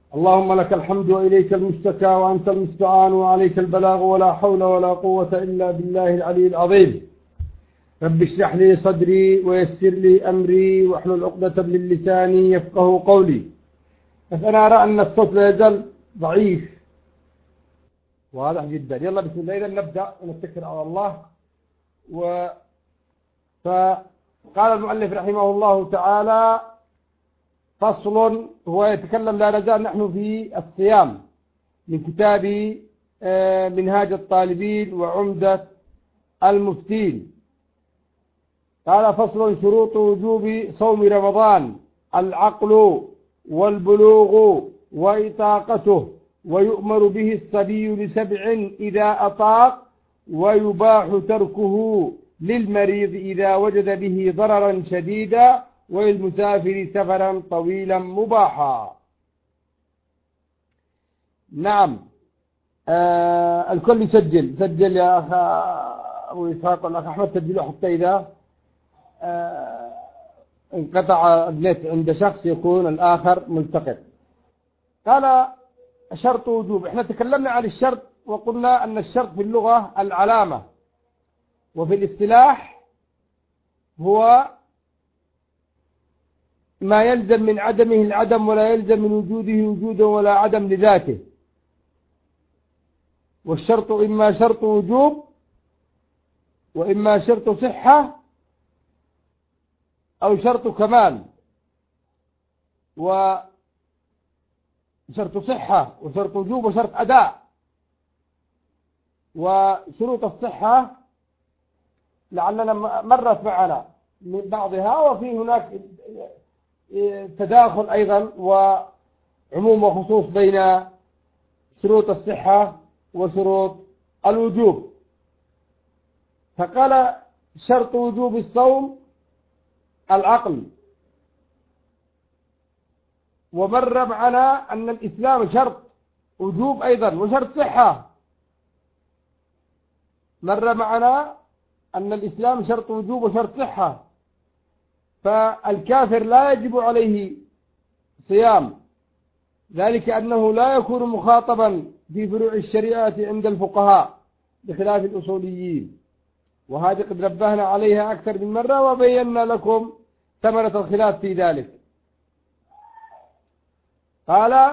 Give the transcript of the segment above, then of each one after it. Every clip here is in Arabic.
اللهم لك الحمد وإليك المشتكى وأنت المستعان وعليك البلاغ ولا حول ولا قوة إلا بالله العلي العظيم. رب اشرح لي صدري ويسر لي أمري واحلل عقدة من لساني يفقه قولي. بس أنا أرى أن الصوت لا يزال ضعيف واضح جدا. يلا بسم الله، إذا نبدأ ونتكل على الله. فقال المؤلف رحمه الله تعالى: فصل. هو يتكلم، لا نزال نحن في الصيام من كتاب منهاج الطالبين وعمدة المفتين. قال: فصل. شروط وجوب صوم رمضان: العقل والبلوغ وإطاقته، ويؤمر به الصبي ل7 إذا أطاق، ويباح تركه للمريض إذا وجد به ضررا شديدا، وللمسافر سفرا طويلا مباحا. نعم. الكل سجل يا أخ أبو إسحاق والأخ أحمد، سجلوا حتى إذا انقطع النت عند شخص يكون الآخر ملتقط. قال: شرط وجوب. احنا تكلمنا عن الشرط وقلنا أن الشرط في اللغة العلامة، وفي الاصطلاح هو ما يلزم من عدمه العدم، ولا يلزم من وجوده وجودا ولا عدم لذاته. والشرط إما شرط وجوب، وإما شرط صحة، أو شرط كمال. وشرط صحة وشرط وجوب وشرط أداء. وشروط الصحة لعلنا مرت معنا من بعضها، وفي هناك تداخل أيضا وعموم وخصوص بين شروط الصحة وشروط الوجوب. فقال: شرط وجوب الصوم العقل. ومر معنا أن الإسلام شرط وجوب أيضا وشرط صحة. مر معنا أن الإسلام شرط وجوب وشرط صحة. فالكافر لا يجب عليه صيام، ذلك أنه لا يكون مخاطبا في فروع الشريعة عند الفقهاء بخلاف الأصوليين، وهذه قد نبهنا عليها أكثر من مرة وبينا لكم ثمرة الخلاف في ذلك. قال: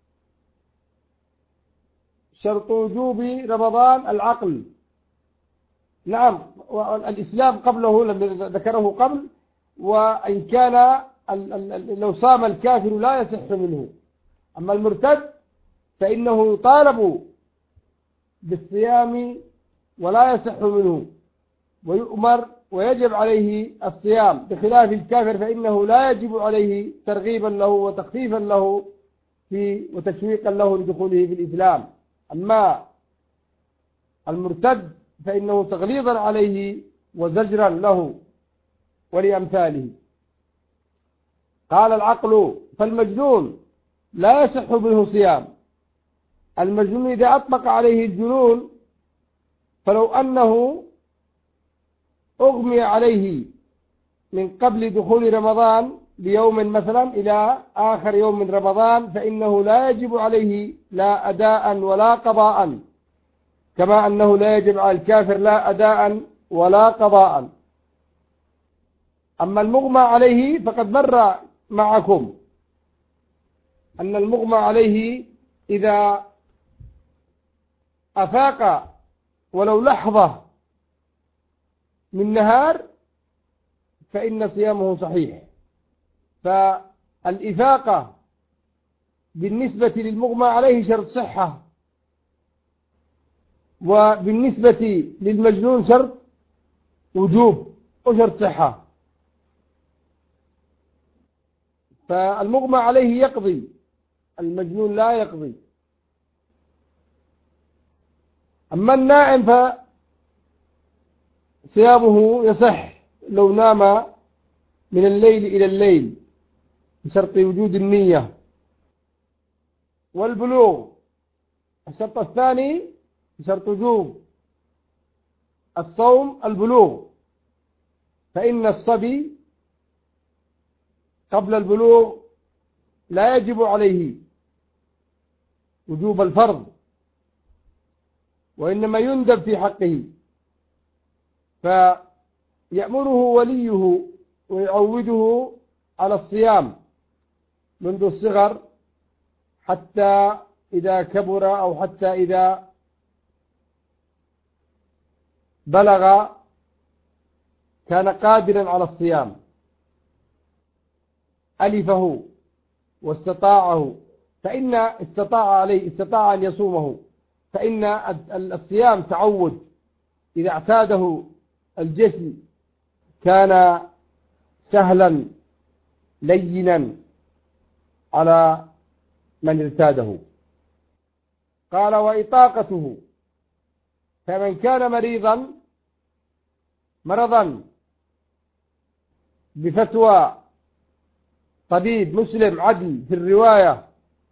شرط وجوب رمضان العقل. نعم. الإسلام قبله لم ذكره قبل، وإن كان لو صام الكافر لا يصح منه. أما المرتد فإنه يطالب بالصيام ولا يصح منه، ويؤمر ويجب عليه الصيام، بخلاف الكافر فإنه لا يجب عليه ترغيبا له وتخفيفا له وتشويقا له لدخوله في الإسلام. أما المرتد فإنه تغليظا عليه وزجرا له ولأمثاله. قال: العقل. فالمجنون لا يصح منه صيام. المجنون إذا أطبق عليه الجنون، فلو أنه أغمي عليه من قبل دخول رمضان بيوم مثلا إلى آخر يوم من رمضان، فإنه لا يجب عليه لا أداء ولا قضاء، كما أنه لا يجب على الكافر لا أداء ولا قضاء. أما المغمى عليه فقد مر معكم أن المغمى عليه إذا أفاق ولو لحظة من نهار فإن صيامه صحيح. فالإفاقة بالنسبة للمغمى عليه شرط صحة، وبالنسبة للمجنون شرط وجوب وشرط صحة. فالمغمى عليه يقضي، المجنون لا يقضي. أما النائم فصيامه يصح لو نام من الليل إلى الليل بشرط وجود النية. والبلوغ الشرط الثاني بشرط وجوب الصوم البلوغ، فإن الصبي قبل البلوغ لا يجب عليه وجوب الفرض، وإنما يندب في حقه، فيأمره وليه ويعوده على الصيام منذ الصغر حتى إذا كبر أو حتى إذا بلغ كان قادرا على الصيام، ألفه واستطاعه، فإن استطاع أن يصومه، فإن الصيام تعود، إذا اعتاده الجسم كان سهلا لينا على من ارتاده. قال وإطاقته، فمن كان مرضا بفتوى طبيب مسلم عدل في الرواية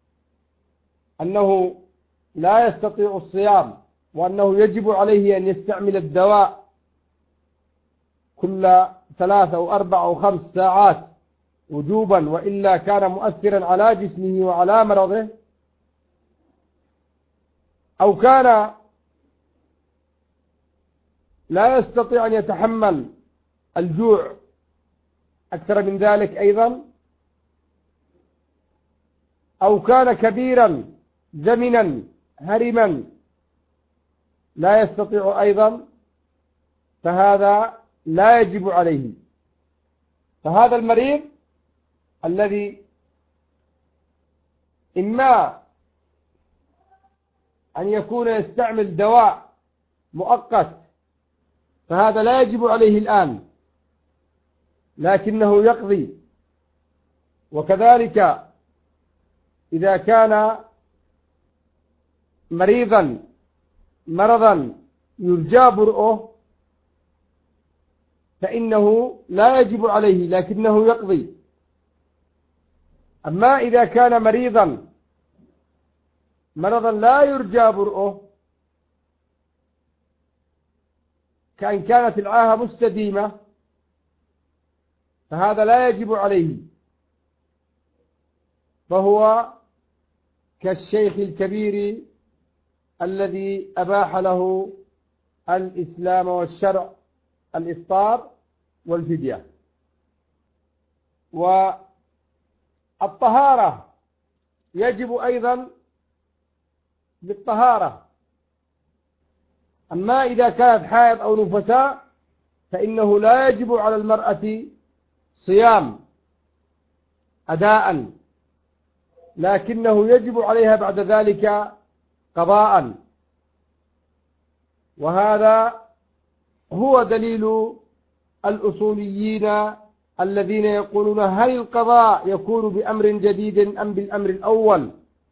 أنه لا يستطيع الصيام وأنه يجب عليه أن يستعمل الدواء كل 3 أو 4 أو 5 ساعات وجوبا، وإلا كان مؤثرا على جسمه وعلى مرضه، أو كان لا يستطيع أن يتحمل الجوع أكثر من ذلك أيضا، أو كان كبيرا زمنا هرما لا يستطيع أيضا، فهذا لا يجب عليه. فهذا المريض الذي إما أن يكون يستعمل دواء مؤقت، فهذا لا يجب عليه الآن لكنه يقضي. وكذلك إذا كان مرضا يرجى برؤه فإنه لا يجب عليه لكنه يقضي. أما إذا كان مرضا لا يرجى برؤه، كأن كانت العاهة مستديمة، فهذا لا يجب عليه، فهو كالشيخ الكبير الذي أباح له الإسلام والشرع الإفطار والفدية. والطهارة يجب أيضا بالطهارة. أما إذا كانت حائض أو نفساء فإنه لا يجب على المرأة صيام أداء، لكنه يجب عليها بعد ذلك قضاء. وهذا هو دليل الأصوليين الذين يقولون هل القضاء يكون بأمر جديد أم بالأمر الأول؟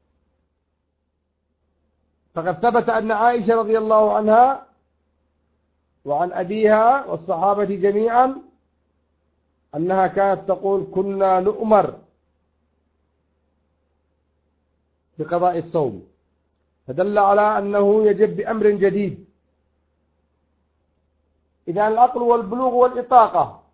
فقد ثبت أن عائشة رضي الله عنها وعن أبيها والصحابة جميعا أنها كانت تقول كنا نؤمر بقضاء الصوم، فدل على أنه يجب بأمر جديد. إذا العقل والبلوغ والإطاقة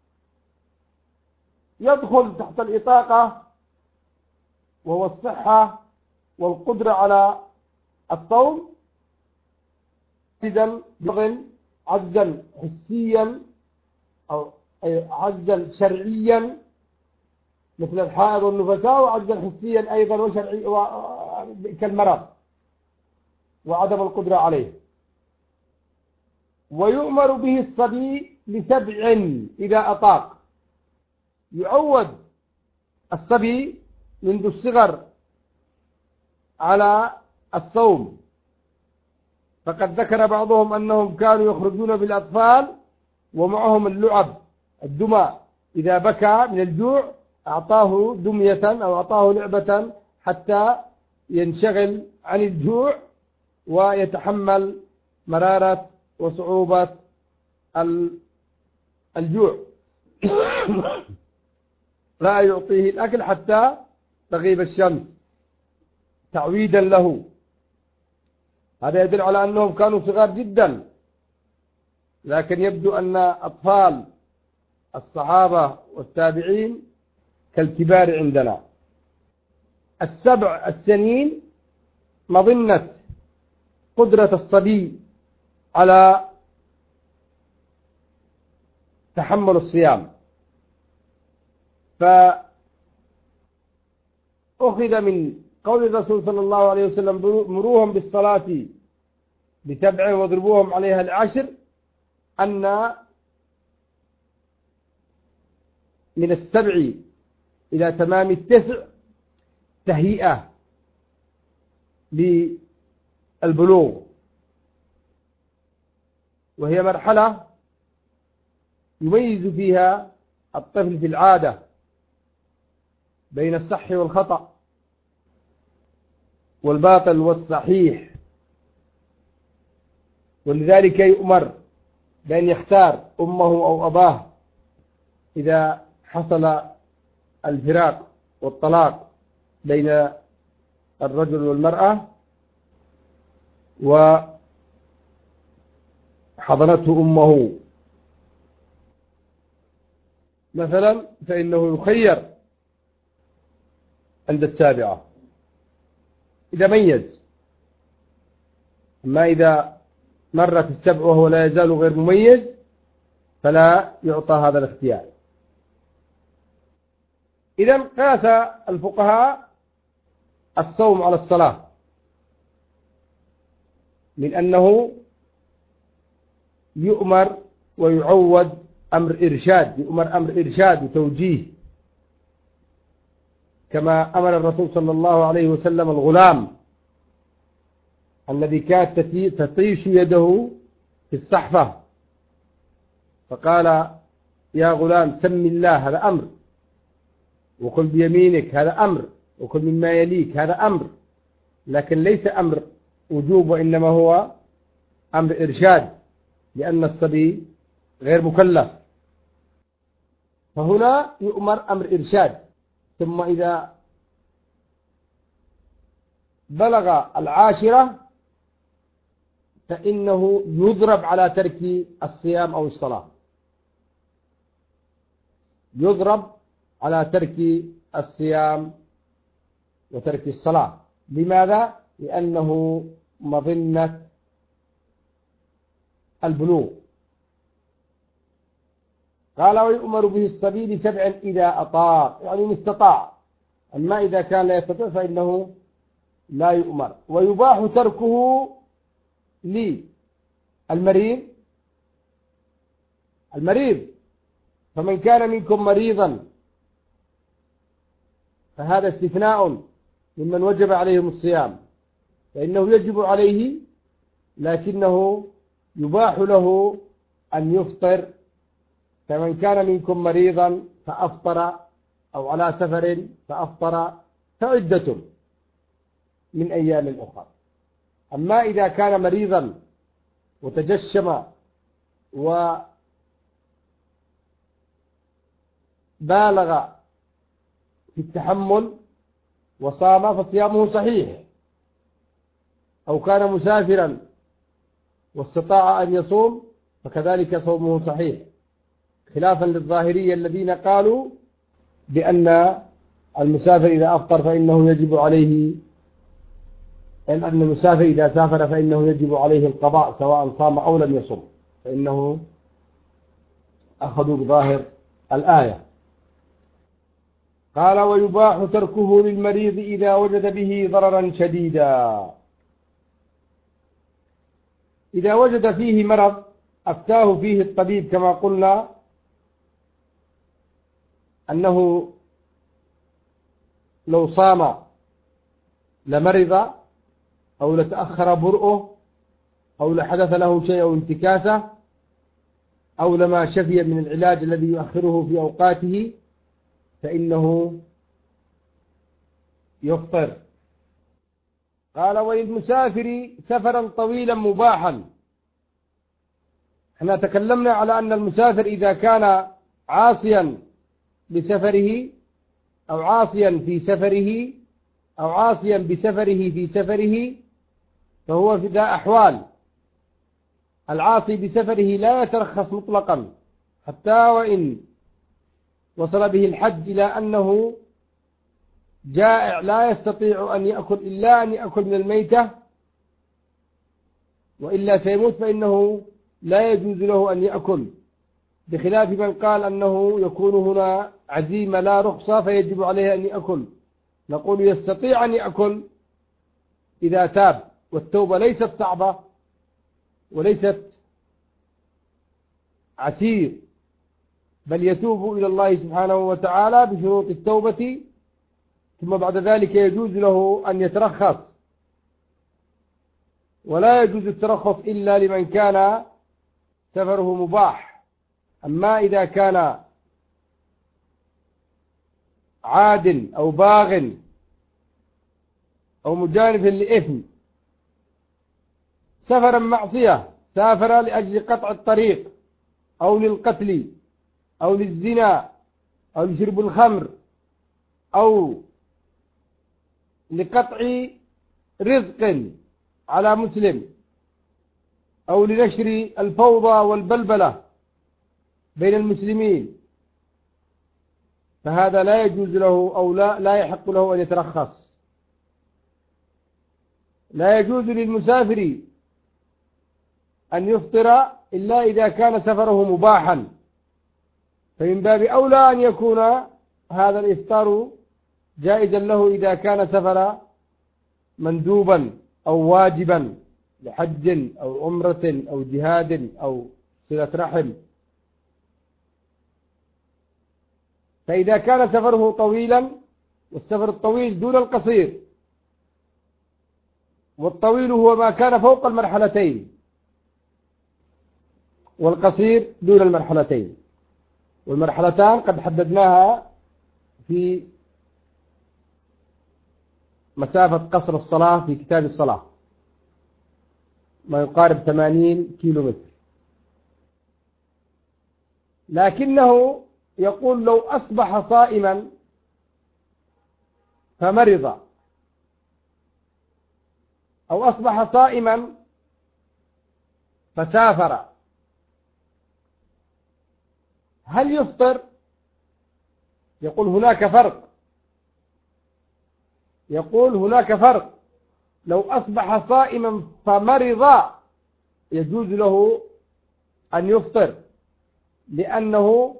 يدخل تحت الإطاقة، وهو الصحة والقدرة على الصوم، عجزا حسيا أو عجزا شرعيا مثل الحائض والنفساء، وعجزا حسيا أيضا وشرعي كالمرض وعدم القدرة عليه. ويؤمر به الصبي ل7 إذا أطاق، يعود الصبي منذ الصغر على الصوم. فقد ذكر بعضهم أنهم كانوا يخرجون بالأطفال ومعهم اللعب الدمى، إذا بكى من الجوع أعطاه دمية أو أعطاه لعبة حتى ينشغل عن الجوع ويتحمل مرارة وصعوبة الجوع. لا يعطيه الأكل حتى تغيب الشمس تعويدا له. هذا يدل على أنهم كانوا صغار جدا، لكن يبدو أن أطفال الصحابة والتابعين كالكبار عندنا. 7 سنين مظنة قدرة الصبي على تحمل الصيام، فأخذ من قول الرسول صلى الله عليه وسلم مروهم بالصلاة ب7 واضربوهم عليها ل10 أن من 7 إلى تمام 9 تهيئة للبلوغ، وهي مرحلة يميز فيها الطفل في العادة بين الصح والخطأ والباطل والصحيح، ولذلك يؤمر بأن يختار أمه أو أباه إذا حصل الفراق والطلاق بين الرجل والمرأة وحضنته أمه مثلا، فإنه يخير عند 7 إذا ميز. أما إذا مرت 7 وهو لا يزال غير مميز فلا يعطى هذا الاختيار. إذا قاس الفقهاء الصوم على الصلاة من أنه يؤمر ويعود أمر إرشاد، يؤمر أمر إرشاد وتوجيه، كما أمر الرسول صلى الله عليه وسلم الغلام الذي كانت تطيش يده في الصحفة فقال يا غلام سم الله، هذا أمر، وكل بيمينك هذا أمر، وكل مما يليك هذا أمر، لكن ليس أمر وجوب وإنما هو أمر إرشاد لأن الصبي غير مكلف، فهنا يؤمر أمر إرشاد. ثم إذا بلغ 10 فإنه يضرب على ترك الصيام أو الصلاة، يضرب على ترك الصيام وترك الصلاة. لماذا؟ لأنه مظنة البلوغ. قال ويؤمر به الصبي ب7 إذا أطاق، يعني إن استطاع، أما إذا كان لا يستطيع فإنه لا يؤمر. ويباح تركه للمريض، فمن كان منكم مريضا فهذا استثناء ممن وجب عليهم الصيام، فإنه يجب عليه لكنه يباح له أن يفطر، فمن كان منكم مريضا فأفطر أو على سفر فأفطر فعدة من أيام أخرى. أما إذا كان مريضا وتجشم وبالغ في التحمل وصام فصيامه صحيح، أو كان مسافرا واستطاع أن يصوم فكذلك صومه صحيح، خلافا للظاهرية الذين قالوا بأن المسافر إذا أفطر فإنه يجب عليه، أن المسافر إذا سافر فإنه يجب عليه القضاء سواء صام أو لم يصم، فإنه أخذوا بظاهر الآية. قال ويباح تركه للمريض إذا وجد به ضررا شديدا، إذا وجد فيه مرض أفتاه فيه الطبيب كما قلنا أنه لو صام لمرض أو لتأخر برؤه أو لحدث له شيء أو انتكاسة أو لما شفي من العلاج الذي يؤخره في أوقاته فإنه يفطر. قال وللمسافر سفرا طويلا مباحا. احنا تكلمنا على أن المسافر إذا كان عاصيا بسفره أو عاصيا في سفره أو عاصيا بسفره في سفره فهو في ذا أحوال. العاصي بسفره لا يترخص مطلقا حتى وإن وصل به الحد إلى أنه جائع لا يستطيع أن يأكل إلا أن يأكل من الميتة وإلا سيموت، فإنه لا يجوز له أن يأكل، بخلاف من قال أنه يكون هنا عزيمة لا رخصة فيجب عليه أن يأكل. نقول يستطيع أن يأكل إذا تاب، والتوبة ليست صعبة وليست عسير، بل يتوب إلى الله سبحانه وتعالى بشروط التوبة، ثم بعد ذلك يجوز له أن يترخص، ولا يجوز الترخص إلا لمن كان سفره مباح. أما إذا كان عاد أو باغ أو مجانف لإثم، سفرا معصية، سافر لأجل قطع الطريق أو للقتل أو للزنا أو لشرب الخمر أو لقطع رزق على مسلم أو لنشر الفوضى والبلبلة بين المسلمين، فهذا لا يجوز له أو لا يحق له أن يترخص. لا يجوز للمسافر أن يفطر إلا إذا كان سفره مباحا، فمن باب أولى أن يكون هذا الإفطار جائزا له إذا كان سفر مندوبا أو واجبا لحج أو عمرة أو جهاد أو صلة رحم. فإذا كان سفره طويلا، والسفر الطويل دون القصير، والطويل هو ما كان فوق المرحلتين، والقصير دون المرحلتين، والمرحلتان قد حددناها في مسافة قصر الصلاة في كتاب الصلاة، ما يقارب 80 كيلو متر. لكنه يقول لو أصبح صائما فمرض، أو أصبح صائما فسافر، هل يفطر؟ يقول هناك فرق. يقول هناك فرق. لو أصبح صائما فمرض يجوز له أن يفطر، لأنه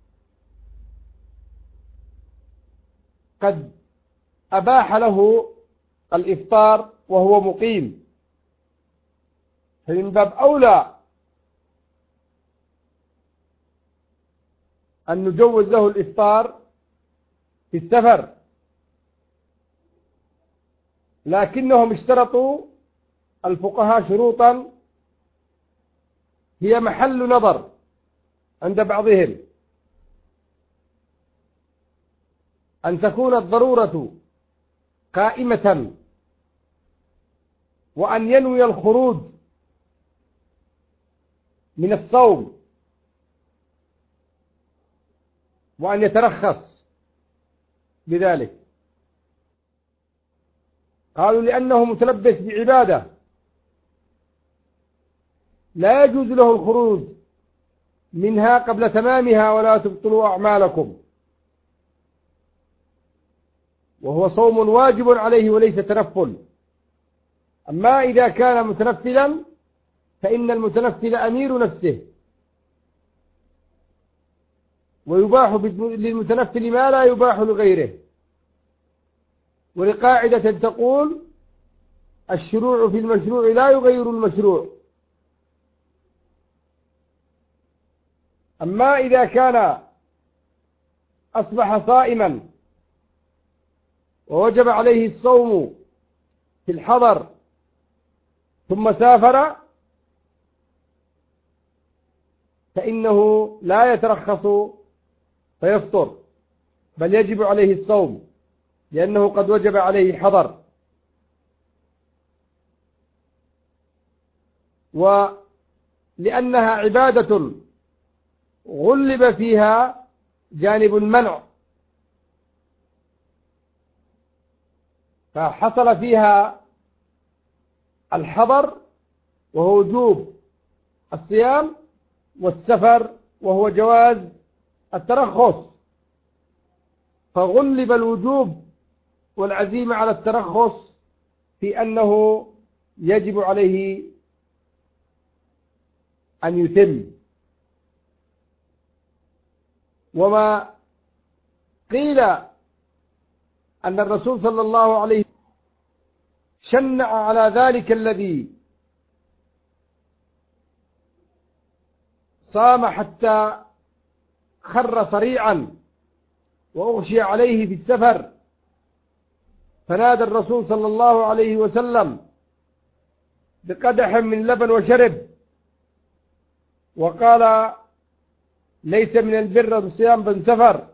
قد أباح له الإفطار وهو مقيم، فمن باب أولى أن نجوز له الإفطار في السفر. لكنهم اشترطوا الفقهاء شروطا هي محل نظر عند بعضهم، أن تكون الضرورة قائمة، وأن ينوي الخروج من الصوم، وأن يترخص بذلك. قالوا لأنه متلبس بعبادة لا يجوز له الخروج منها قبل تمامها، ولا تبطلوا أعمالكم، وهو صوم واجب عليه وليس تنفل. أما إذا كان متنفلا فإن المتنفل أمير نفسه، ويباح للمتنفل ما لا يباح لغيره، ولقاعدة تقول الشروع في المشروع لا يغير المشروع. أما إذا كان أصبح صائما ووجب عليه الصوم في الحضر ثم سافر، فإنه لا يترخص فيفطر، بل يجب عليه الصوم، لأنه قد وجب عليه حضر. ولأنها عبادة غلب فيها جانب المنع، فحصل فيها الحضر وهو وجوب الصيام، والسفر وهو جواز الترخص، فغلب الوجوب والعزيمة على الترخص في أنه يجب عليه أن يتم. وما قيل أن الرسول صلى الله عليه وسلم شنع على ذلك الذي صام حتى خر صريعا وأغشي عليه في السفر، فنادى الرسول صلى الله عليه وسلم بقدح من لبن وشرب، وقال: ليس من البر صيام بن سفر،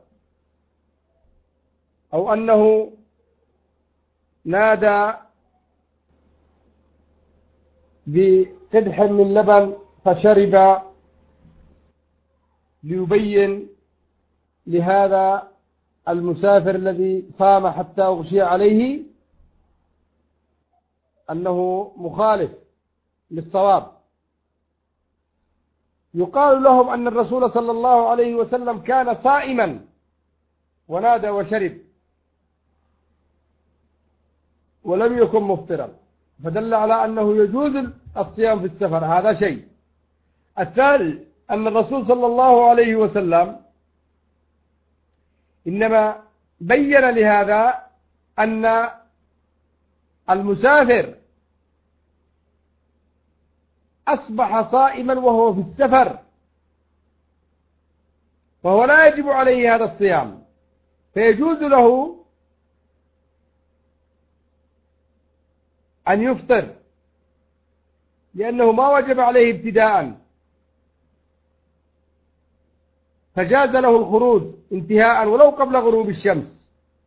أو أنه نادى بقدح من لبن فشرب، ليبين لهذا المسافر الذي صام حتى أغشي عليه أنه مخالف للصواب. يقال لهم أن الرسول صلى الله عليه وسلم كان صائما ونادى وشرب ولم يكن مفطرا، فدل على أنه يجوز الصيام في السفر. هذا شيء. الثالث أن الرسول صلى الله عليه وسلم إنما بين لهذا أن المسافر أصبح صائما وهو في السفر، فهو لا يجب عليه هذا الصيام، فيجوز له أن يفطر لأنه ما وجب عليه ابتداء، فجاز له الخروج انتهاء ولو قبل غروب الشمس.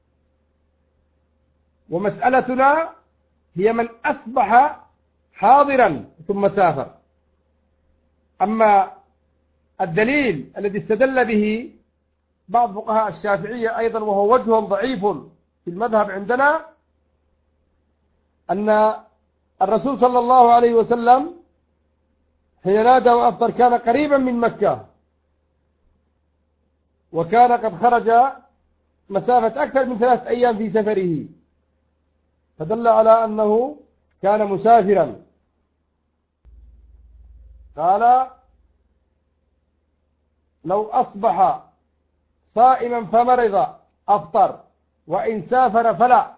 ومسألتنا هي من أصبح حاضرا ثم سافر. أما الدليل الذي استدل به بعض فقهاء الشافعية أيضا، وهو وجه ضعيف في المذهب عندنا، أن الرسول صلى الله عليه وسلم حين نادى وأفطر كان قريبا من مكة، وكان قد خرج مسافة أكثر من 3 أيام في سفره، فدل على أنه كان مسافرا. قال: لو أصبح صائما فمرض أفطر، وإن سافر فلا.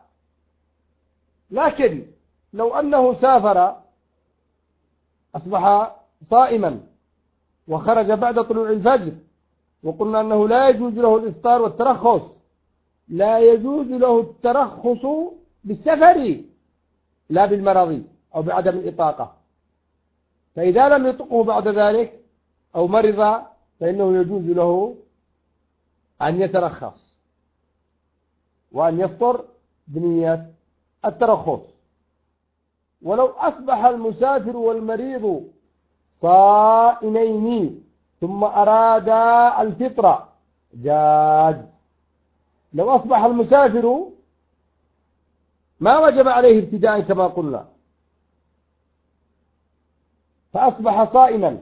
لكن لو أنه سافر أصبح صائما وخرج بعد طلوع الفجر، وقلنا أنه لا يجوز له الإفطار والترخص، لا يجوز له الترخص بالسفر لا بالمرض أو بعدم الإطاقة، فإذا لم يطقه بعد ذلك أو مرض فإنه يجوز له أن يترخص وأن يفطر بنية الترخص. ولو أصبح المسافر والمريض صائمين ثم أرادا الفطر جاز. لو أصبح المسافر ما وجب عليه ابتداء كما قلنا، فأصبح صائما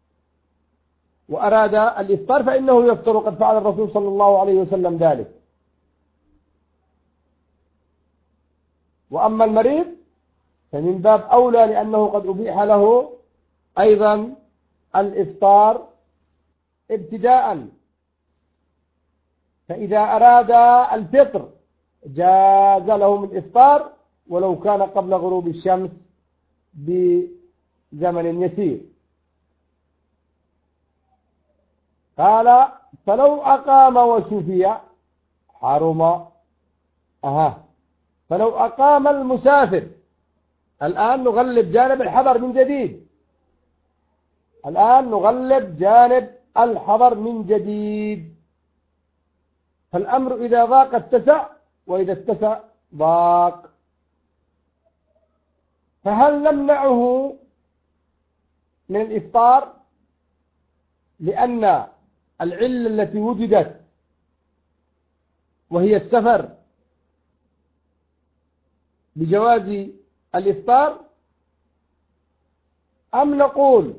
وأراد الإفطار فإنه يفطر، قد فعل الرسول صلى الله عليه وسلم ذلك. وأما المريض فمن باب أولى، لأنه قد أبيح له أيضا الإفطار ابتداء، فإذا أراد الفطر جاز لهم الإفطار ولو كان قبل غروب الشمس بزمن يسير. قال: فلو أقام وشفي حرم. فلو أقام المسافر، الآن نغلب جانب الحضر من جديد، الآن نغلب جانب الحضر من جديد. فالأمر إذا ضاق اتسع، وإذا اتسع ضاق. فهل نمنعه من الإفطار لأن العلة التي وجدت وهي السفر بجواز الإفطار، أم نقول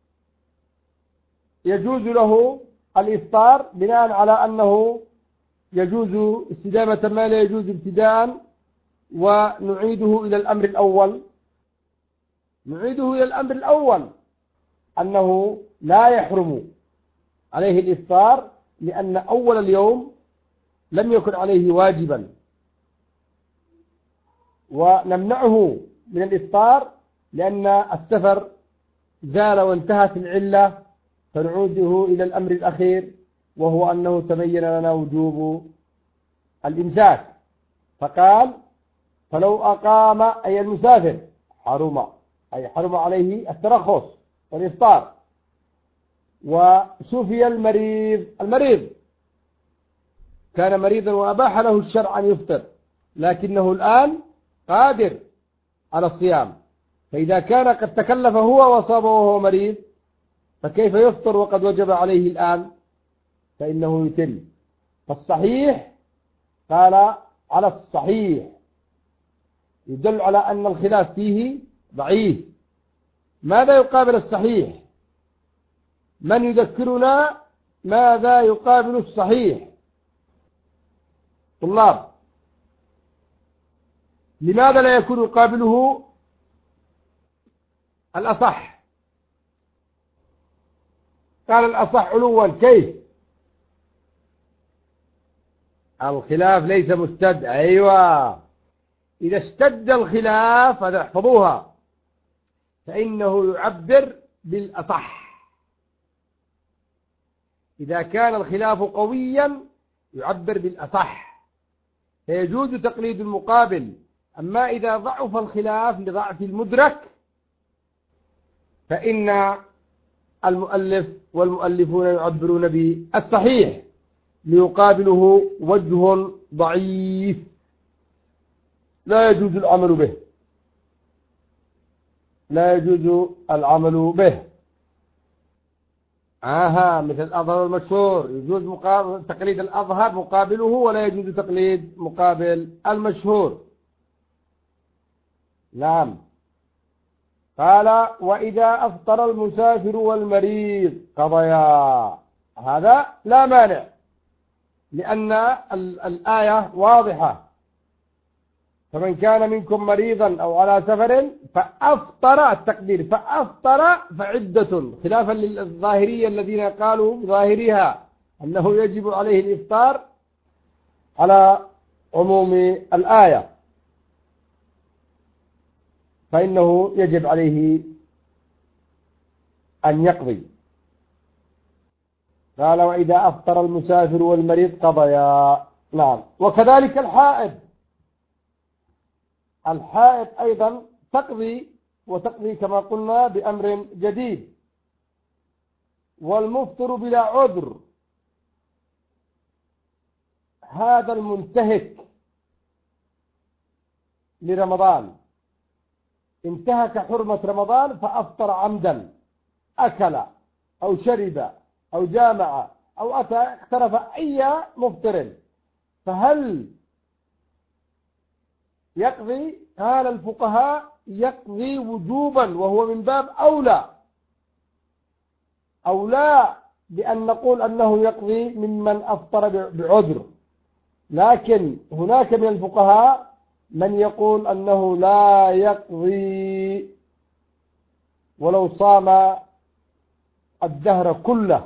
يجوز له الإفطار بناء على أنه يجوز استدامة ما لا يجوز ابتداء، ونعيده إلى الأمر الأول. نعيده إلى الأمر الأول أنه لا يحرم عليه الإفطار، لأن أول اليوم لم يكن عليه واجبا، ونمنعه من الإفطار لأن السفر زال وانتهت العلة، فنعوده إلى الأمر الأخير، وهو أنه تبين لنا وجوب الإمساك. فقال فلو أقام أي المسافر حرم، أي حرم عليه الترخص والإفطار. وشفي المريض كان مريضا وأباح له الشرع أن يفطر، لكنه الآن قادر على الصيام، فإذا كان قد تكلف هو وصاب وهو مريض فكيف يفطر وقد وجب عليه الآن؟ فإنه يتم. فالصحيح قال على الصحيح يدل على أن الخلاف فيه ضعيف. ماذا يقابل الصحيح؟ من يذكرنا ماذا يقابل الصحيح؟ طلاب، لماذا لا يكون يقابله الأصح؟ قال الأصح علوا، كيف؟ الخلاف ليس مشتد. أيوة، إذا اشتد الخلاف هذا احفظوها، فإنه يعبر بالأصح. إذا كان الخلاف قويا يعبر بالأصح، فيجوز تقليد المقابل. أما إذا ضعف الخلاف لضعف المدرك فإن المؤلف والمؤلفون يعبرون بالصحيح ليقابله وجه ضعيف لا يجوز العمل به، لا يجوز العمل به. مثل الأظهر المشهور يجوز تقليد الأظهر مقابله، ولا يجوز تقليد مقابل المشهور. نعم. قال وإذا أفطر المسافر والمريض قضيا، هذا لا مانع، لأن الآية واضحة. فمن كان منكم مريضا أو على سفر فأفطر، التقدير فأفطر فعدة، خلافا للظاهرية الذين قالوا بظاهرها أنه يجب عليه الإفطار على عموم الآية، فإنه يجب عليه أن يقضي. قال وإذا أفطر المسافر والمريض قضيا. نعم. وكذلك الحائض أيضا تقضي، وتقضي كما قلنا بأمر جديد. والمفطر بلا عذر، هذا المنتهك لرمضان، انتهك حرمة رمضان فأفطر عمدا، أكل أو شرب أو جامع أو اقترف أي مفطر، فهل يقضي؟ قال الفقهاء يقضي وجوبا، وهو من باب أولى بأن نقول أنه يقضي ممن أفطر بعذر. لكن هناك من الفقهاء من يقول أنه لا يقضي ولو صام الدهر كله.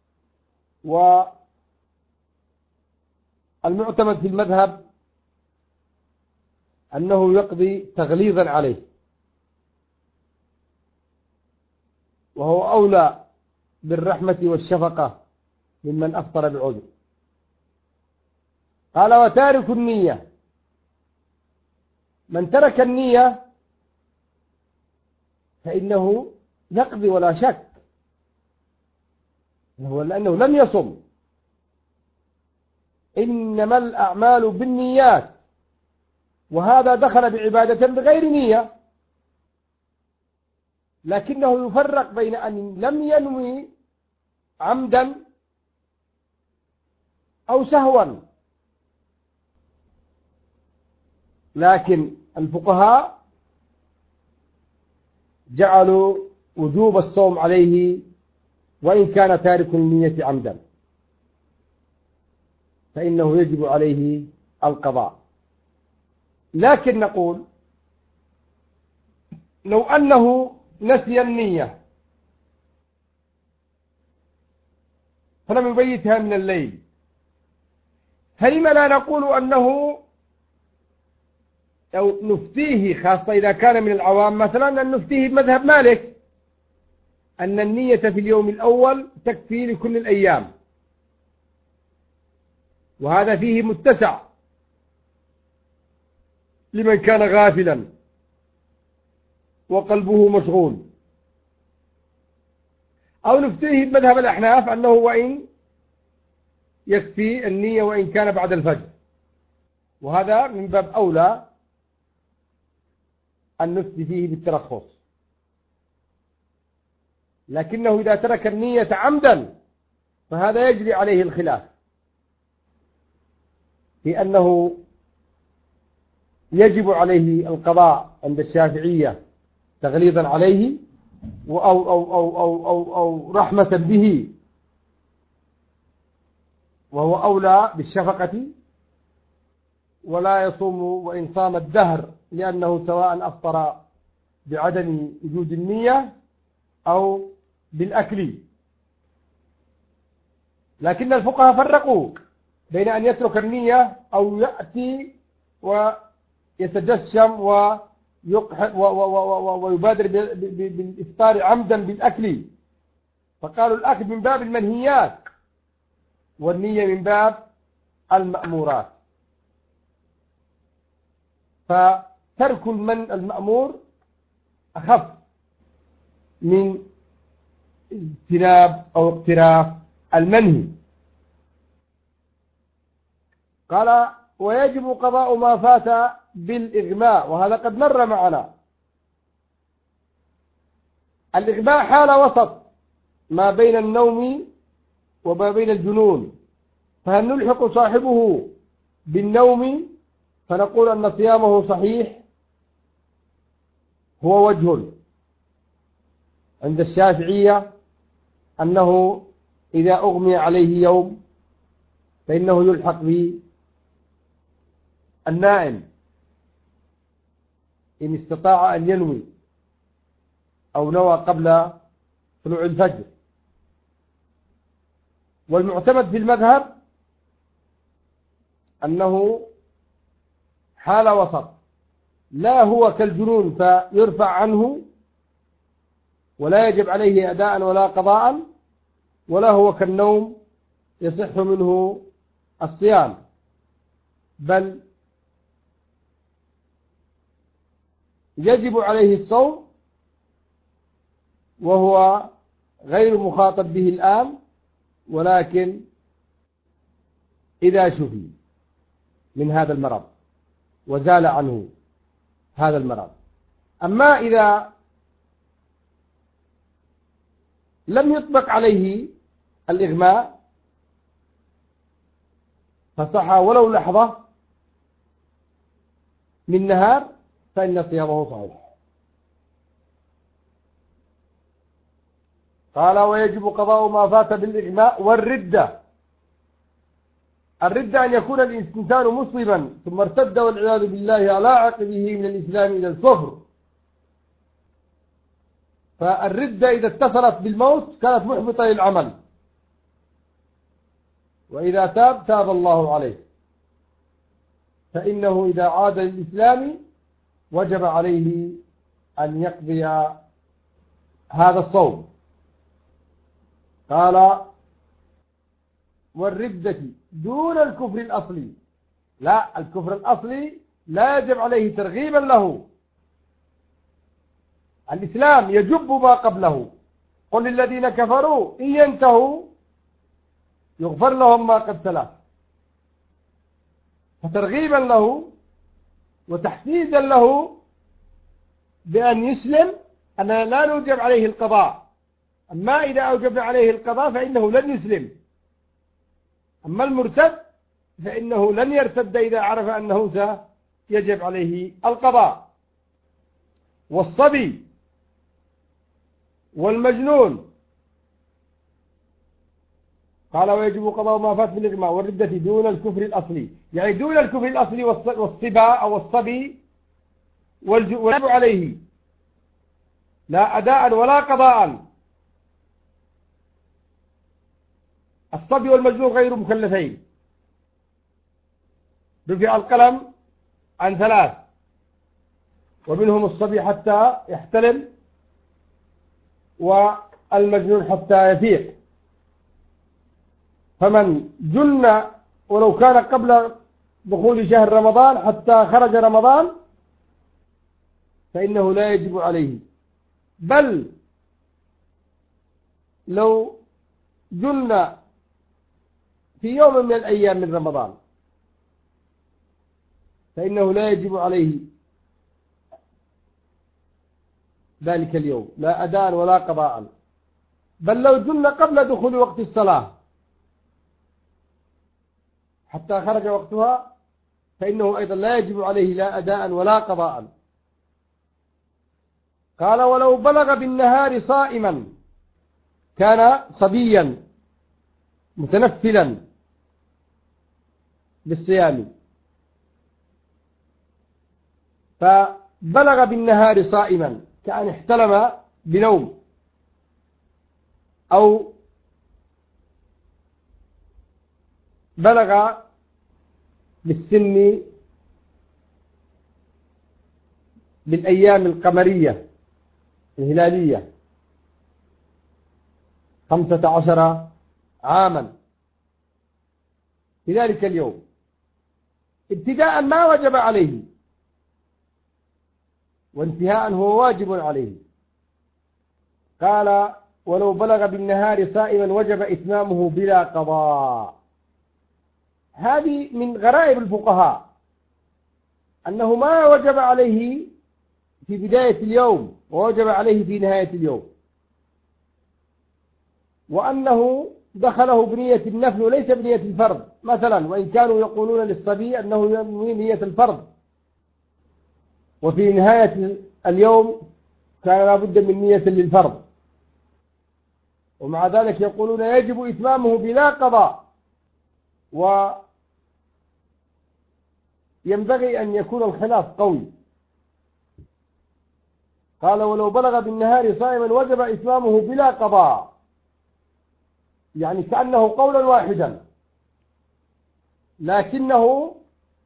والمعتمد في المذهب أنه يقضي تغليظا عليه، وهو أولى بالرحمة والشفقة ممن أفطر بعذر. قال وتارك النية، من ترك النية فإنه يقضي ولا شك، لأنه لم يصم. إنما الأعمال بالنيات، وهذا دخل بعبادة بغير نية، لكنه يفرق بين أن لم ينوي عمدا أو سهوا. لكن الفقهاء جعلوا وجوب الصوم عليه وإن كان تارك النية عمدا. فإنه يجب عليه القضاء. لكن نقول لو أنه نسي النية فلم يبيتها من الليل، فلما لا نقول أنه أو نفتيه، خاصة إذا كان من العوام مثلا، أن نفتيه بمذهب مالك أن النية في اليوم الأول تكفي لكل الأيام، وهذا فيه متسع لمن كان غافلا وقلبه مشغول. أو نفتيه بمذهب الأحناف أنه وإن يكفي النية وإن كان بعد الفجر، وهذا من باب أولى أن نفتي فيه بالترخص. لكنه إذا ترك النية عمدا فهذا يجري عليه الخلاف، لأنه يجب عليه القضاء عند الشافعية تغليظا عليه أو رحمة به، وهو أولى بالشفقة، ولا يصوم وإن صام الدهر، لأنه سواء أفطر بعدم وجود النية أو بالأكل. لكن الفقهاء فرقوا بين أن يترك النية أو يأتي ويتجشم ويبادر بالإفطار عمدا بالأكل، فقالوا الأكل من باب المنهيات والنية من باب المأمورات، فترك المأمور أخف من اجتناب أو اقتراف المنهي. قال ويجب قضاء ما فات بالإغماء، وهذا قد مر معنا. الإغماء حال وسط ما بين النوم وما بين الجنون، فهل نلحق صاحبه بالنوم فنقول أن صيامه صحيح؟ هو وجه عند الشافعية أنه إذا أغمي عليه يوم فإنه يلحق بالنائم إن استطاع أن ينوي أو نوى قبل طلوع الفجر. والمعتمد في المذهب أنه حال وسط، لا هو كالجنون فيرفع عنه ولا يجب عليه أداء ولا قضاء، ولا هو كالنوم يصح منه الصيام، بل يجب عليه الصوم وهو غير مخاطب به الآن، ولكن إذا شفي من هذا المرض وزال عنه هذا المرض. أما إذا لم يطبق عليه الإغماء فصحى ولو لحظة من نهار فإن صيامه صحيح. قال ويجب قضاء ما فات بالإغماء والردة. الردة أن يكون الإنسان مسلما ثم ارتد والعياذ بالله على عقبه من الإسلام إلى الكفر، فالردة إذا اتصلت بالموت كانت محبطة للعمل، وإذا تاب تاب الله عليه، فإنه إذا عاد للإسلام وجب عليه أن يقضي هذا الصوم. قال والردة دون الكفر الأصلي، لا، الكفر الأصلي لا يجب عليه ترغيبا له، الإسلام يجب ما قبله. قل للذين كفروا إن ينتهوا يغفر لهم ما قد سلف، فترغيبا له وتحفيزا له بأن يسلم أننا لا نوجب عليه القضاء، أما إذا أوجب عليه القضاء فإنه لن يسلم. أما المرتد فإنه لن يرتد إذا عرف أنه سيجب عليه القضاء. والصبي والمجنون قال ويجب قضاء ما فات بالإجماع والردة دون الكفر الأصلي، يعني دون الكفر الأصلي والصبا أو الصبي والجب عليه لا أداء ولا قضاء. الصبي والمجنون غير مكلفين، رفع القلم عن 3، ومنهم الصبي حتى يحتلم، والمجنون حتى يفيق. فمن جن ولو كان قبل دخول شهر رمضان حتى خرج رمضان فإنه لا يجب عليه، بل لو جن في يوم من الأيام من رمضان فإنه لا يجب عليه ذلك اليوم لا أداء ولا قضاء، بل لو جن قبل دخول وقت الصلاة حتى خرج وقتها فإنه أيضا لا يجب عليه لا أداء ولا قضاء. قال ولو بلغ بالنهار صائما كان صبيا متنفلا بالصيام، فبلغ بالنهار صائما كأن احتلم بنوم أو بلغ بالسن بالأيام القمرية الهلالية 15 عاما في ذلك اليوم ابتداء ما وجب عليه، وانتهاء هو واجب عليه. قال ولو بلغ بالنهار صائما وجب إتمامه بلا قضاء. هذه من غرائب الفقهاء أنه ما وجب عليه في بداية اليوم ووجب عليه في نهاية اليوم، وأنه دخله بنية النفل وليس بنية الفرض مثلا، وإن كانوا يقولون للصبي أنه ينوي نية الفرض، وفي نهاية اليوم كان لابد من نية للفرض، ومع ذلك يقولون يجب إتمامه بلا قضاء. وينبغي أن يكون الخلاف قوي. قال ولو بلغ بالنهار صائما وجب إتمامه بلا قضاء، يعني كأنه قولا واحدا، لكنه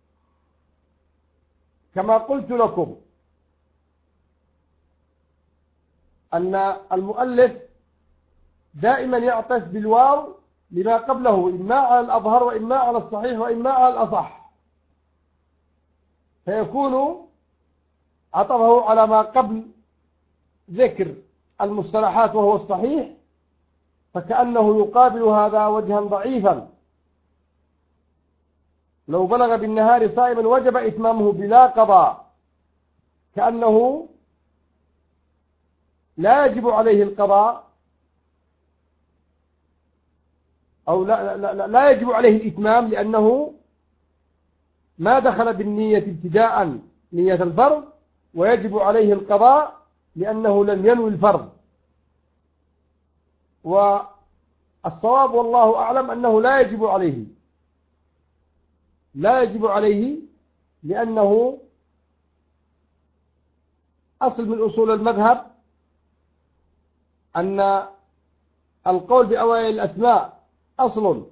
كما قلت لكم أن المؤلف دائما يعطف بالواو لما قبله، إما على الأظهر وإما على الصحيح وإما على الأصح، فيكون عطفه على ما قبل ذكر المصطلحات وهو الصحيح، فكأنه يقابل هذا وجها ضعيفا. لو بلغ بالنهار صائما وجب إتمامه بلا قضاء، كأنه لا يجب عليه القضاء أو لا يجب عليه الإتمام، لأنه ما دخل بالنية ابتداء نية الفرض، ويجب عليه القضاء لأنه لم ينوي الفرض. والصواب والله أعلم أنه لا يجب عليه، لا يجب عليه، لأنه أصل من أصول المذهب أن القول بأوائل الأسماء أصل،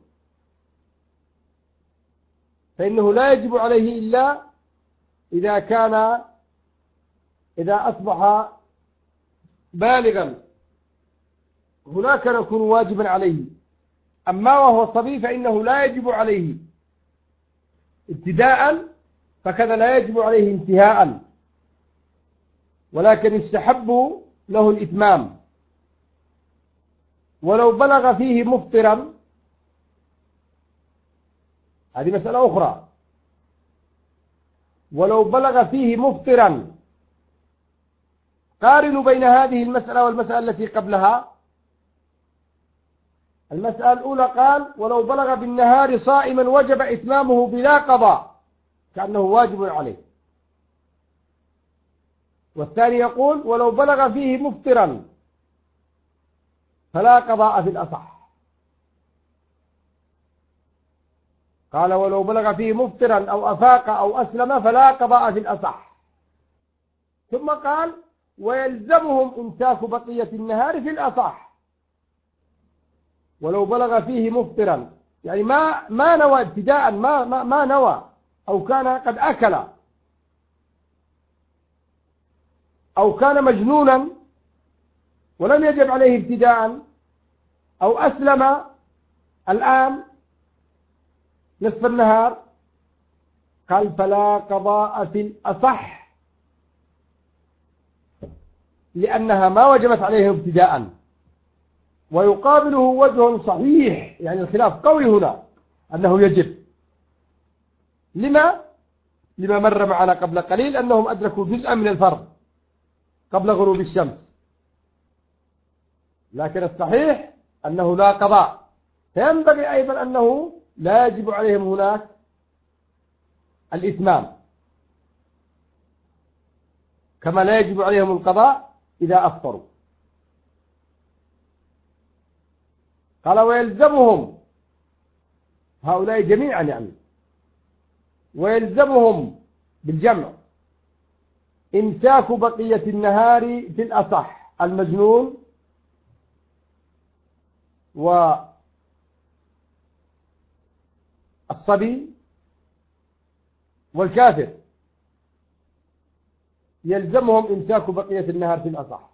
فإنه لا يجب عليه إلا إذا أصبح بالغا، هناك يكون واجبا عليه. أما وهو صبي فإنه لا يجب عليه ابتداء، فكذا لا يجب عليه انتهاء، ولكن يستحب له الإتمام. ولو بلغ فيه مفطرا، هذه مسألة أخرى، ولو بلغ فيه مفطرا، قارنوا بين هذه المسألة والمسألة التي قبلها. المسألة الأولى قال ولو بلغ بالنهار صائما وجب إتمامه بلا قضاء، كأنه واجب عليه. والثاني يقول ولو بلغ فيه مفطرا فلا قضاء في الأصح. قال ولو بلغ فيه مفطرا أو أفاق أو أسلم فلا قضاء في الأصح. ثم قال ويلزمهم إمساك بقية النهار في الأصح. ولو بلغ فيه مفطرا يعني ما نوى ابتداء، ما نوى، أو كان قد أكل، أو كان مجنونا ولم يجب عليه ابتداء، أو أسلم الآن نصف النهار، قال فلا قضاء في الأصح لأنها ما وجبت عليه ابتداء. ويقابله وجه صحيح، يعني الخلاف قوي هنا أنه يجب. لما مر معنا قبل قليل أنهم أدركوا جزءا من الفرض قبل غروب الشمس، لكن الصحيح أنه لا قضاء. فينبغي أيضا أنه لا يجب عليهم هناك الإتمام، كما لا يجب عليهم القضاء إذا أفطروا. قال ويلزمهم هؤلاء جميعا، يعني ويلزمهم بالجمع إمساك بقية النهار في الأصح المجنون والصبي والكافر، يلزمهم إمساك بقية النهار في الأصح.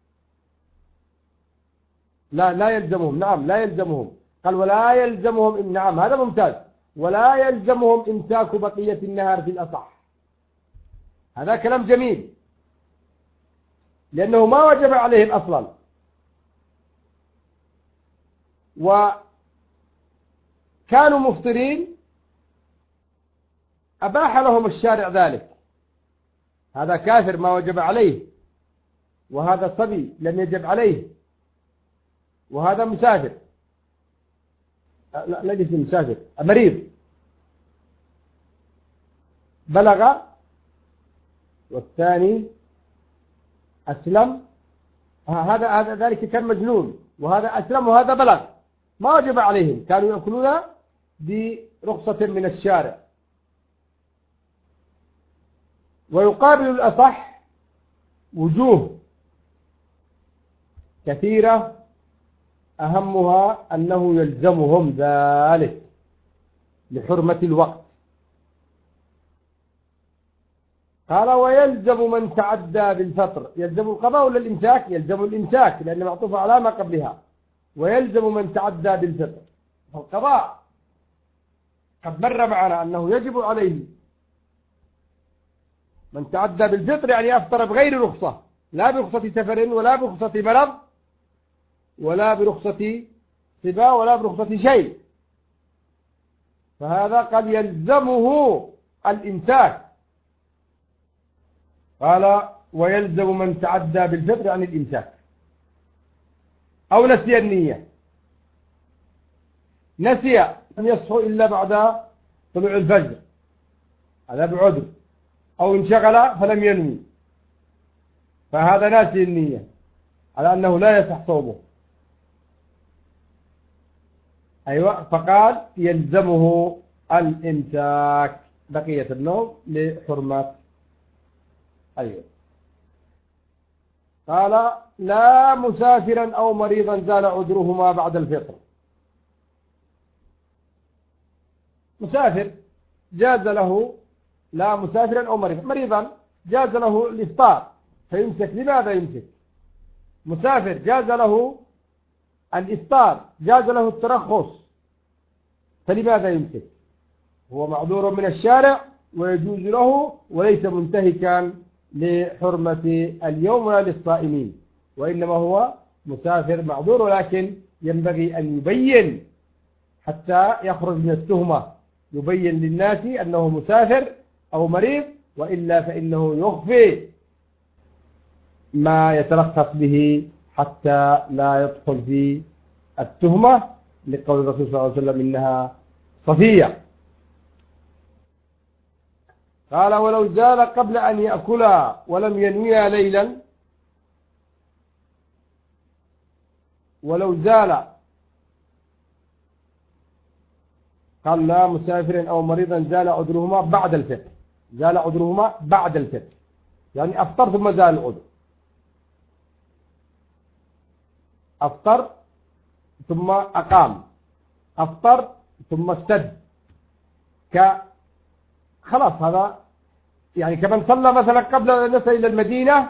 لا يلزمهم، نعم لا يلزمهم. قال ولا يلزمهم، نعم هذا ممتاز، ولا يلزمهم إمساك بقية النهار في الأصح. هذا كلام جميل، لأنه ما وجب عليهم أصلا، وكانوا مفطرين أباح لهم الشارع ذلك. هذا كافر ما وجب عليه، وهذا صبي لم يجب عليه، وهذا مسافر، لا ليس مسافر، مريض بلغ، والثاني أسلم. هذا ذلك كان مجنون، وهذا أسلم، وهذا بلغ، ما وجب عليهم، كانوا يأكلون برخصة من الشارع. ويقابل الأصح وجوه كثيرة، أهمها أنه يلزمهم ذلك لحرمة الوقت. قال ويلزم من تعدى بالفطر، يلزم القضاء ولا الإمساك؟ يلزم الإمساك لأن معطوف على ما قبلها. ويلزم من تعدى بالفطر، فالقضاء قد مر معنا أنه يجب عليه من تعدى بالفطر، يعني أفطر بغير رخصة، لا برخصة سفر ولا برخصة مرض ولا برخصة صبا ولا برخصة شيء، فهذا قد يلزمه الإمساك. قال ويلزم من تعدى بالفطر عن الإمساك. أو نسي النية، نسي أن يصحو إلا بعد طلوع الفجر، هذا بعذر، أو انشغل فلم ينوي، فهذا ناسي النية على أنه لا يصح صومه. أيوة، فقال يلزمه الإمساك بقية النوم لحرمة. أيوة. قال لا مسافرا أو مريضا زال عذرهما بعد الفطر. مسافر جاز له، لا مسافرا أو مريضا جاز له الإفطار فيمسك. لماذا يمسك؟ مسافر جاز له الإفطار، جاز له الترخص، فلماذا يمسك؟ هو معذور من الشارع ويجوز له، وليس منتهكا لحرمة اليوم ولا للصائمين، وإنما هو مسافر معذور، ولكن ينبغي أن يبين حتى يخرج من التهمة، يبين للناس أنه مسافر أو مريض، وإلا فإنه يخفي ما يترخص به حتى لا يدخل في التهمة، لقول الرسول صلى الله عليه وسلم إنها صفية. قال ولو زال قبل أن يأكلا ولم ينويا ليلا، ولو زال قال لا مسافر أو مريضا زال عذرهما بعد الفطر، زال عذرهما بعد الفطر، يعني أفطر ثم زال العذر، أفطر ثم أقام، أفطر ثم استد، خلاص هذا يعني كمن صلى مثلا قبل أن يصل إلى المدينة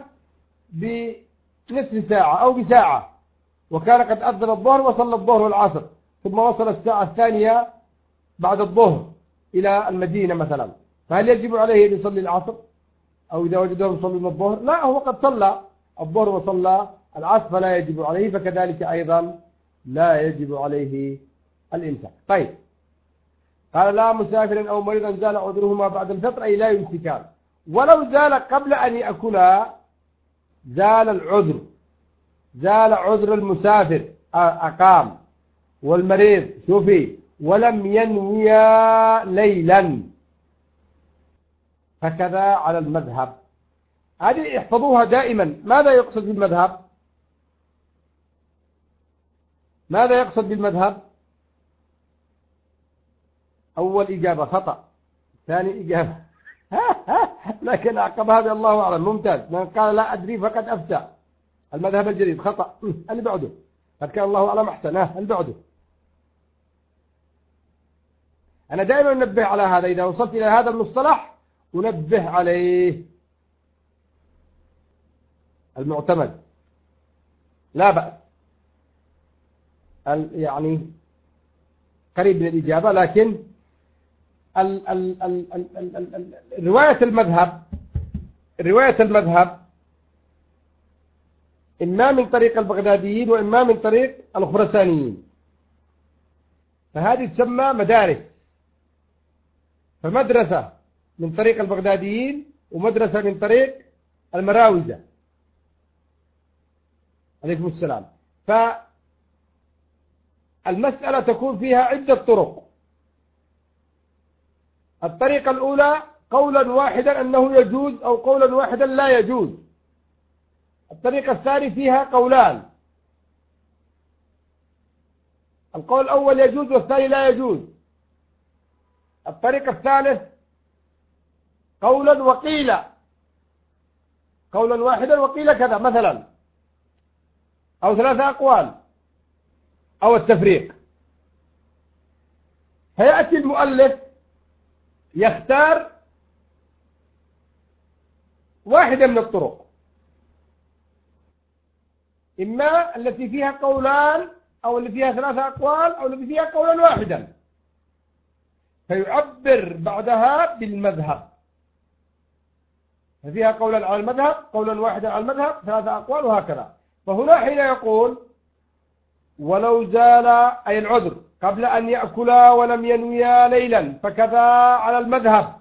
بنصف ساعة أو بساعة، وكان قد أذن الظهر وصلى الظهر والعصر، ثم وصل الساعة الثانية بعد الظهر إلى المدينة مثلا، فهل يجب عليه أن يصلي العصر أو إذا وجدهم يصلون الظهر؟ لا، هو قد صلى الظهر وصلى العصر فلا يجب عليه، فكذلك أيضا لا يجب عليه الإمساك. طيب، قال لا مسافر أو مريضا زال عذرهما بعد الفطر أي لا يمسكان، ولو زال قبل أن يأكلا زال العذر، زال عذر المسافر أقام، والمريض شوفي ولم ينويا ليلا، فكذا على المذهب. هذه احفظوها دائما. ماذا يقصد بالمذهب؟ ماذا يقصد بالمذهب؟ أول إجابة خطأ، ثاني إجابة لكن أعقبها بالله أعلم. ممتاز. من قال لا أدري فقد أفتى. المذهب الجديد خطأ. اللي بعده قد كان الله أعلم أحسن. اللي بعده. أنا دائما أنبه على هذا، إذا وصلت إلى هذا المصطلح أنبه عليه. المعتمد لا بأس، يعني قريب من الإجابة، لكن رواية المذهب إما من طريق البغداديين وإما من طريق الخرسانيين، فهذه تسمى مدارس، فمدرسة من طريق البغداديين ومدرسة من طريق المراوزة عليكم السلام. فالمسألة تكون فيها عدة طرق. الطريقة الأولى قولا واحدا أنه يجوز، أو قولا واحدا لا يجوز. الطريقة الثانية فيها قولان، القول الأول يجوز والثاني لا يجوز. الطريقة الثالث قولا وقيل، قولا واحدا وقيل كذا مثلا، أو ثلاثة أقوال، أو التفريق. فيأتي المؤلف يختار واحدة من الطرق، إما التي فيها قولان، أو اللي فيها ثلاثة أقوال، أو التي فيها قولا واحدا، فيعبر بعدها بالمذهب. ففيها قولا على المذهب، قولا واحدا على المذهب، ثلاثة أقوال، وهكذا. فهنا حين يقول ولو زال أي العذر قبل أن يأكلا ولم ينويا ليلا فكذا على المذهب،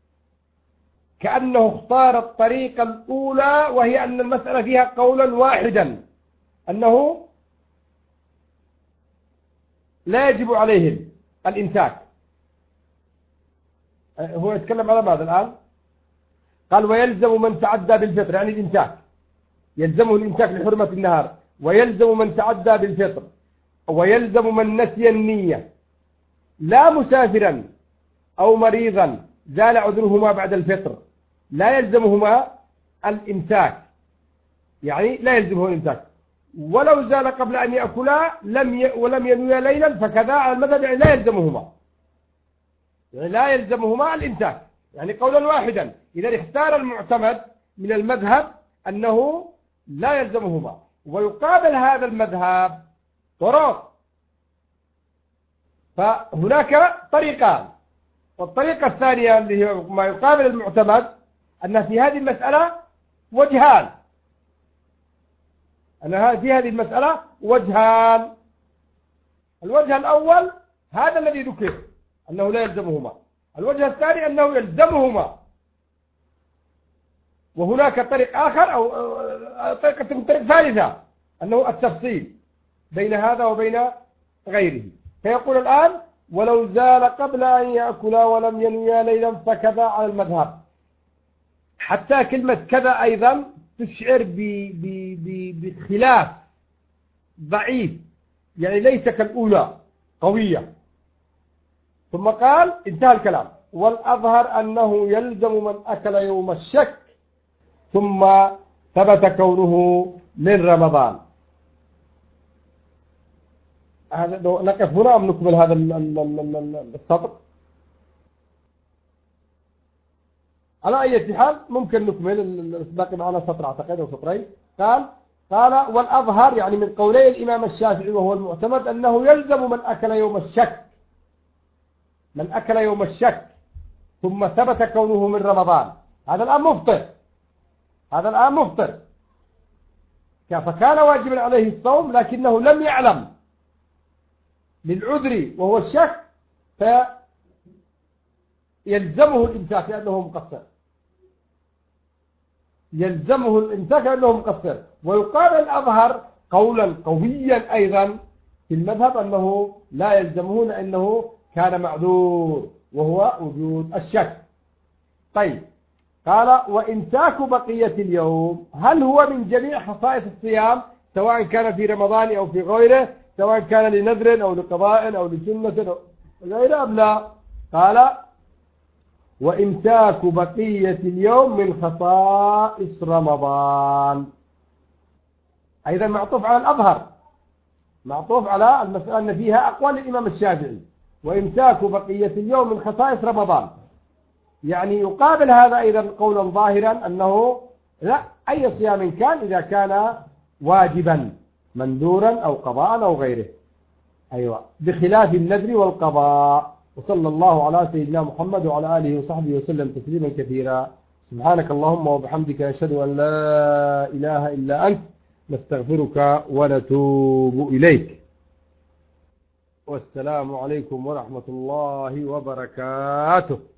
كأنه اختار الطريقة الأولى، وهي أن المسألة فيها قولا واحدا أنه لا يجب عليهم الإمساك. هو يتكلم على ماذا الآن؟ قال ويلزم من تعدى بالفطر، يعني الإمساك، يلزمه الإمساك لحرمة النهار، ويلزم من تعدى بالفطر، ويلزم من نسي النية، لا مسافرا أو مريضا زال عذرهما بعد الفطر لا يلزمهما الإمساك، يعني لا يلزمه الإمساك. ولو زال قبل أن يأكلا ولم ينويا ليلا فكذا على المذهب، يعني لا يلزمهما، يعني لا يلزمهما الإمساك، يعني قولا واحدا. إذا اختار المعتمد من المذهب أنه لا يلزمهما. ويقابل هذا المذهب طرق، فهناك طريقان. والطريقة الثانية اللي هي ما يقابل المعتمد أن في هذه المسألة وجهان، أن في هذه المسألة وجهان. الوجه الأول هذا الذي ذكر أنه لا يلزمهما، الوجه الثاني أنه يلزمهما. وهناك طريق آخر أو طريق ثالثة أنه التفصيل بين هذا وبين غيره. فيقول الآن ولو زال قبل أن يأكلا ولم ينويا ليلا فكذا على المذهب. حتى كلمة كذا أيضا تشعر بخلاف ضعيف، يعني ليس كالأولى قوية. ثم قال انتهى الكلام: والأظهر أنه يلزم من أكل يوم الشك ثم ثبت كونه من رمضان. هذا نقف هنا أم نكمل هذا السطر؟ على أي حال ممكن نكمل باقي معنا سطر أعتقد أو سطرين. قال والأظهر يعني من قولي الإمام الشافعي وهو المعتمد أنه يلزم من أكل يوم الشك، من أكل يوم الشك ثم ثبت كونه من رمضان. هذا الآن مفطر، هذا الآن مفطر، فكان واجبا عليه الصوم لكنه لم يعلم للعذر وهو الشك، فيلزمه الإمساك لأنه مقصر، يلزمه الإمساك لأنه مقصر. ويقال الأظهر قولا قويا أيضا في المذهب أنه لا يلزمه لأنه كان معذور وهو وجود الشك. طيب، قال وإمساك بقية اليوم هل هو من جميع خصائص الصيام سواء كان في رمضان أو في غيره، سواء كان لنذر أو لقضاء أو لسنة أو غيره أم لا؟ قال وإمساك بقية اليوم من خصائص رمضان، أيضا معطوف على الأظهر، معطوف على المسألة أن فيها أقوال الإمام الشافعي. وإمساك بقية اليوم من خصائص رمضان، يعني يقابل هذا أيضا قولا ظاهرا أنه لا، أي صيام كان إذا كان واجبا منذورا أو قضاء أو غيره، أيوة، بخلاف النذر والقضاء. وصلى الله على سيدنا محمد وعلى آله وصحبه وسلم تسليما كثيرا. سبحانك اللهم وبحمدك، أشهد أن لا إله إلا أنت، نستغفرك ونتوب إليك. والسلام عليكم ورحمة الله وبركاته.